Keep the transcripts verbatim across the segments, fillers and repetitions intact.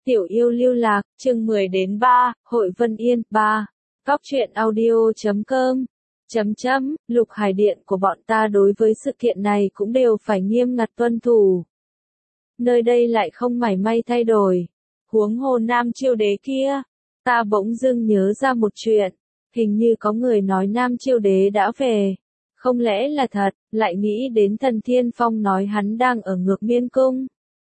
Tiểu yêu lưu lạc, chương mười đến ba, Hội Vân Yên, ba. Góc truyện audio chấm com. Chấm chấm, Lục Hải Điện của bọn ta đối với sự kiện này cũng đều phải nghiêm ngặt tuân thủ. Nơi đây lại không mảy may thay đổi. Huống hồ Nam Chiêu Đế kia, ta bỗng dưng nhớ ra một chuyện, hình như có người nói Nam Chiêu Đế đã về. Không lẽ là thật, lại nghĩ đến Thần Thiên Phong nói hắn đang ở Ngược Miên Cung.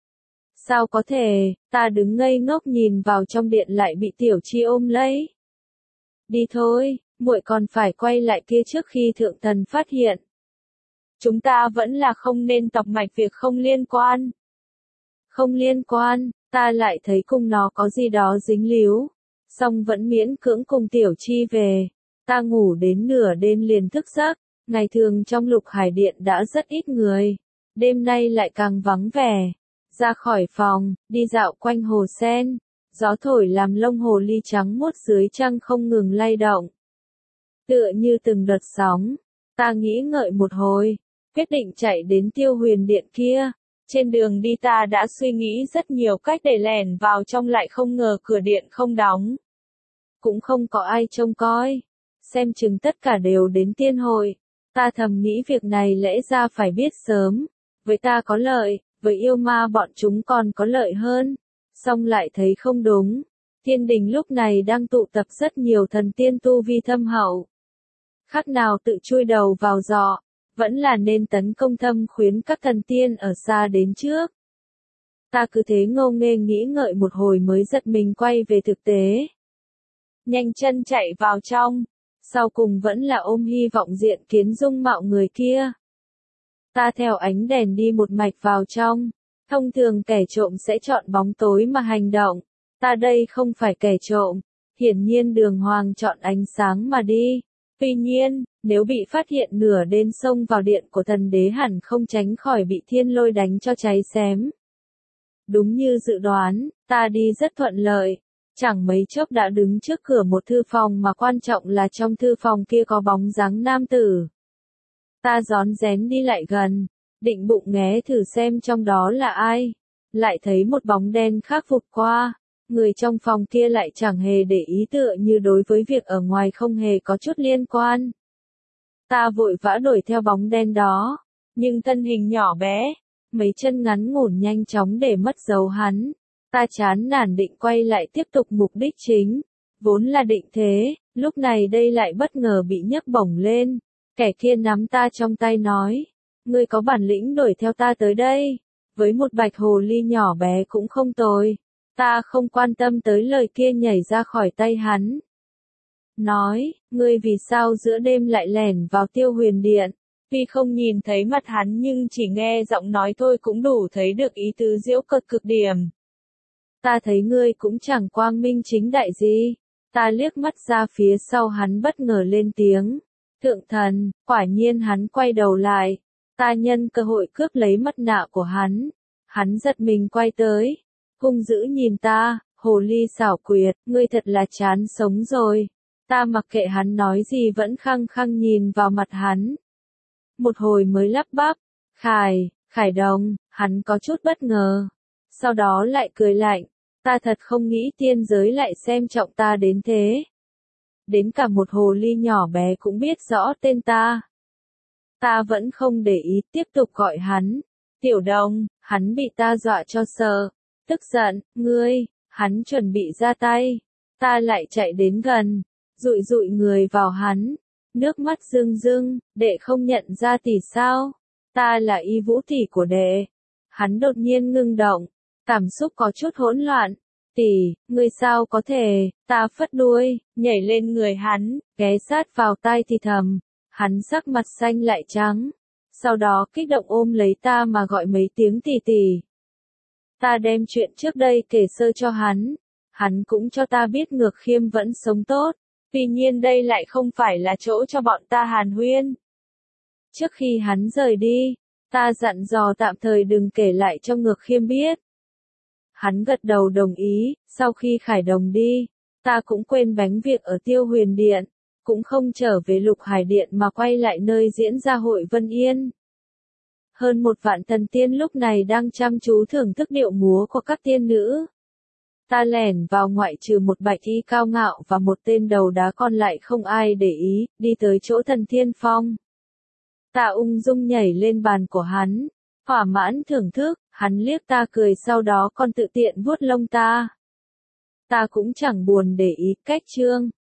Sao có thể, ta đứng ngây ngốc nhìn vào trong điện lại bị Tiểu Chi ôm lấy. Đi thôi, muội còn phải quay lại kia trước khi thượng thần phát hiện. Chúng ta vẫn là không nên tọc mạch việc không liên quan. Không liên quan, ta lại thấy cùng nó có gì đó dính líu. Song vẫn miễn cưỡng cùng Tiểu Chi về. Ta ngủ đến nửa đêm liền thức giấc. Ngày thường trong Lục Hải Điện đã rất ít người. Đêm nay lại càng vắng vẻ. Ra khỏi phòng, đi dạo quanh hồ sen, gió thổi làm lông hồ ly trắng muốt dưới trăng không ngừng lay động. Tựa như từng đợt sóng, ta nghĩ ngợi một hồi, quyết định chạy đến Tiêu Huyền Điện kia. Trên đường đi ta đã suy nghĩ rất nhiều cách để lẻn vào trong, lại không ngờ cửa điện không đóng. Cũng không có ai trông coi, xem chừng tất cả đều đến tiên hội. Ta thầm nghĩ việc này lẽ ra phải biết sớm, với ta có lợi. Với yêu ma bọn chúng còn có lợi hơn, song lại thấy không đúng. Thiên đình lúc này đang tụ tập rất nhiều thần tiên tu vi thâm hậu. Khác nào tự chui đầu vào giọ, vẫn là nên tấn công thâm khuyến các thần tiên ở xa đến trước. Ta cứ thế ngô nghê nghĩ ngợi một hồi mới giật mình quay về thực tế. Nhanh chân chạy vào trong, sau cùng vẫn là ôm hy vọng diện kiến dung mạo người kia. Ta theo ánh đèn đi một mạch vào trong. Thông thường kẻ trộm sẽ chọn bóng tối mà hành động. Ta đây không phải kẻ trộm. Hiển nhiên đường hoàng chọn ánh sáng mà đi. Tuy nhiên, nếu bị phát hiện nửa đêm xông vào điện của thần đế hẳn không tránh khỏi bị thiên lôi đánh cho cháy xém. Đúng như dự đoán, ta đi rất thuận lợi. Chẳng mấy chốc đã đứng trước cửa một thư phòng mà quan trọng là trong thư phòng kia có bóng dáng nam tử. Ta rón rén đi lại gần, định bụng nghé thử xem trong đó là ai. Lại thấy một bóng đen khác vụt qua, người trong phòng kia lại chẳng hề để ý, tựa như đối với việc ở ngoài không hề có chút liên quan. Ta vội vã đuổi theo bóng đen đó, nhưng thân hình nhỏ bé, mấy chân ngắn ngủn nhanh chóng để mất dấu hắn. Ta chán nản định quay lại tiếp tục mục đích chính, vốn là định thế, lúc này đây lại bất ngờ bị nhấc bổng lên. Kẻ kia nắm ta trong tay nói, ngươi có bản lĩnh đuổi theo ta tới đây, với một bạch hồ ly nhỏ bé cũng không tồi. Ta không quan tâm tới lời kia, nhảy ra khỏi tay hắn. Nói, ngươi vì sao giữa đêm lại lẻn vào Tiêu Huyền Điện? Tuy không nhìn thấy mặt hắn nhưng chỉ nghe giọng nói thôi cũng đủ thấy được ý tứ giễu cợt cực điểm. Ta thấy ngươi cũng chẳng quang minh chính đại gì. Ta liếc mắt ra phía sau hắn bất ngờ lên tiếng. Thượng thần, quả nhiên hắn quay đầu lại. Ta nhân cơ hội cướp lấy mặt nạ của hắn. Hắn giật mình quay tới. Hung dữ nhìn ta, hồ ly xảo quyệt, ngươi thật là chán sống rồi. Ta mặc kệ hắn nói gì vẫn khăng khăng nhìn vào mặt hắn. Một hồi mới lắp bắp, Khải, Khải Đồng, hắn có chút bất ngờ. Sau đó lại cười lạnh, ta thật không nghĩ tiên giới lại xem trọng ta đến thế. Đến cả một hồ ly nhỏ bé cũng biết rõ tên ta. Ta vẫn không để ý, tiếp tục gọi hắn. Tiểu Đồng, hắn bị ta dọa cho sợ. Tức giận, ngươi, hắn chuẩn bị ra tay. Ta lại chạy đến gần, dụi dụi người vào hắn. Nước mắt rưng rưng, đệ không nhận ra tỷ sao? Ta là Y Vũ tỷ của đệ. Hắn đột nhiên ngưng động, cảm xúc có chút hỗn loạn. Tỷ, ngươi sao có thể? Ta phất đuôi, nhảy lên người hắn, ghé sát vào tai thì thầm. Hắn sắc mặt xanh lại trắng. Sau đó kích động ôm lấy ta mà gọi mấy tiếng tỷ tỷ. Ta đem chuyện trước đây kể sơ cho hắn. Hắn cũng cho ta biết Ngược Khiêm vẫn sống tốt. Tuy nhiên đây lại không phải là chỗ cho bọn ta hàn huyên. Trước khi hắn rời đi, ta dặn dò tạm thời đừng kể lại cho Ngược Khiêm biết. Hắn gật đầu đồng ý. Sau khi Khải Đồng đi, ta cũng quên bánh việc ở Tiêu Huyền Điện, cũng không trở về Lục Hải Điện mà quay lại nơi diễn ra Hội Vân Yên. Hơn một vạn thần tiên lúc này đang chăm chú thưởng thức điệu múa của các tiên nữ. Ta lẻn vào ngoại trừ một bạch y cao ngạo và một tên đầu đá còn lại không ai để ý, đi tới chỗ Thần Thiên Phong. Ta ung dung nhảy lên bàn của hắn, thỏa mãn thưởng thức, hắn liếc ta cười sau đó còn tự tiện vuốt lông ta. Ta cũng chẳng buồn để ý, cách chương.